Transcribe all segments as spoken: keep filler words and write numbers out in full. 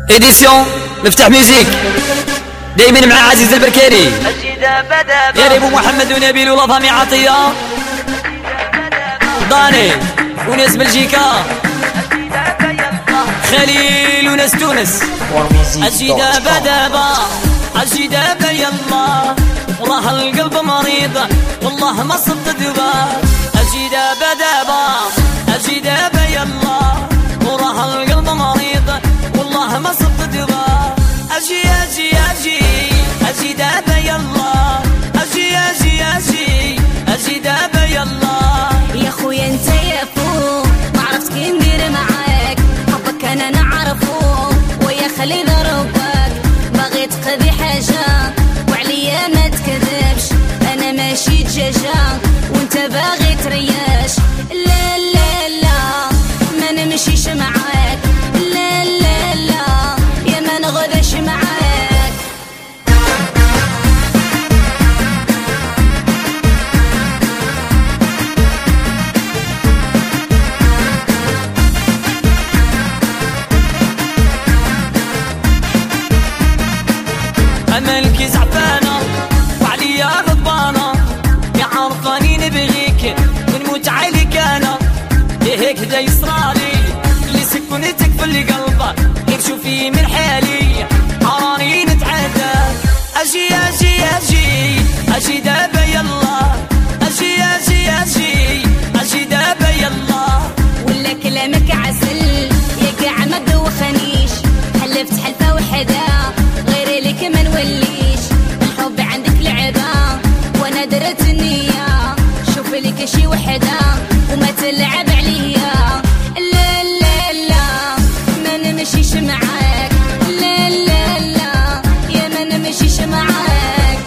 إديسيون مفتاح ميوزيك دايما مع عزيز البركاري يا ابو محمد ونبيل ولطامي عطيه ضاني وناس بلجيكا خليل وناس تونس اجي دابا دابا اجي دابا يلا والله القلب مريض والله ما صدت دبا اجي دابا دابا اجي دابا يلا والله القلب مريض والله ما صدت دبا اجي اجي اجي اجي دابا يلا اجي اجي اجي اجي دابا يلا يا خويا انت يا فو ما عرفت كي ندير معاك حبك انا نعرفو ويا خلي ضربك باغي تقضي حاجه وعليا ما تكذبش انا ماشي دجاجه وانت باغي ترياش لا لا لا ما نمشيش معاك لا لا لا يا ما نغداش معاك أملك زعفانة وعليا غضبانة يا عرفاني نبغيك ونموت عليك أنا هيك دا يصرالي اللي سكنتك في اللي قلبك غير شوفي من حالي عراني نتعدى أجي أجي أجي أجي دابا يلا أجي أجي أجي أجي دابا يلا ولا كلامك عسل يا قاع ما دوخنيش حلفت حلفة وحدة غير لك ما نوليش الحب عندك لعبة وانا درت النية شوف لك شي وحدة وما تلعب عليا لا لا لا ما نمشيش معاك لا لا لا يا ما نمشيش معاك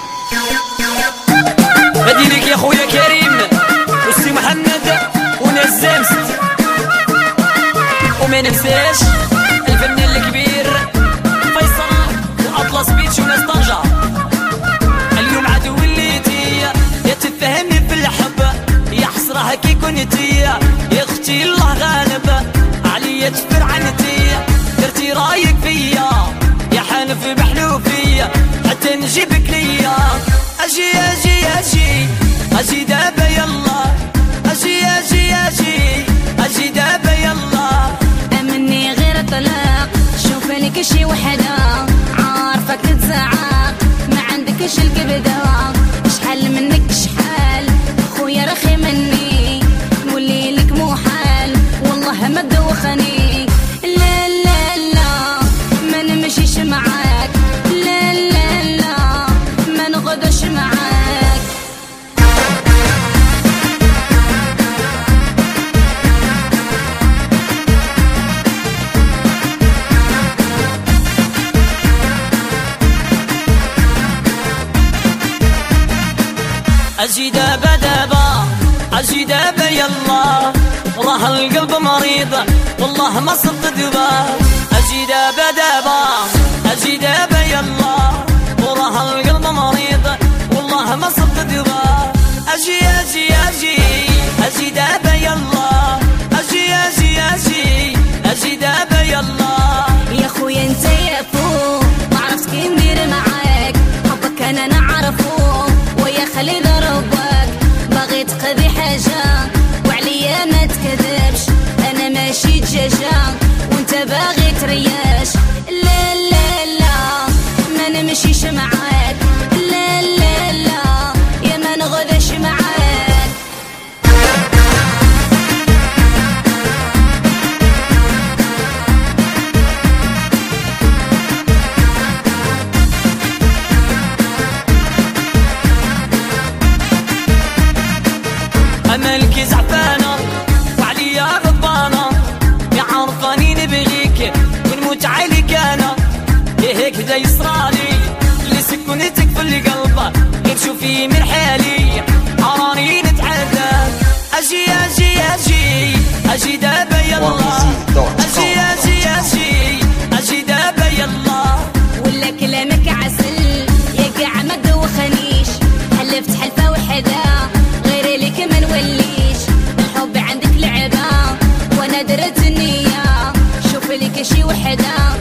بديلك يا خويا كريم والسي محمد وناس زمست وما ننساش الفنان الكبير فيصل واطلس بيتش وناس طنجة اليوم عاد وليتي يا تفهمني في الحب يا حسرة كي كنتي يا اختي الله غالب عليا تفر عنتي درتي رايك فيا يا حنف بحلوفيا حتى نجيبك ليا اجي اجي اجي اجي دابا يلا اجي اجي اجي اجي دابا يلا امني غير طلاق شوف لك شي وحده عارفك تتزعق ما عندكش الكبده شحال منك شحال خويا رخي مني نولي لك محال والله ما تدوخني لا لا لا ما نمشيش معاك لا لا لا ما نغداش معاك أجي دابا دابا أجي دابا يلا والله القلب مريض والله ما صدت دبا أجي دابا دابا أجي دابا يلا والله القلب مريض والله ما صدت دبا أجي أجي أجي أجي دابا يلا أجي أجي أجي أجي دابا يلا يا خويا انت يا فو ما عرفت كي ندير معاك حبك انا نعرفو ويا خلي ضربك باغي تقضي حاجه وعليا ما تكذبش انا ماشي دجاجه وانت باغي ترياش لا لا لا ما نمشيش معاك لا لا لا يا ما نغداش معاك أملك زعفانة وعليا غضبانة يا عرفاني نبغيك ونموت عليك أنا هيك دا يصرالي اللي سكنتك في اللي قلبك غير شوفي من حالي عراني نتعدى أجي أجي أجي أجي دابا يلا أجي أجي أجي أجي دابا يلا ولا كلامك عسل يا قاع ما دوخنيش حلفت حلفة وحدة غير لك ما نوليش الحب عندك لعبة وانا درت النية شوف لك شي وحدة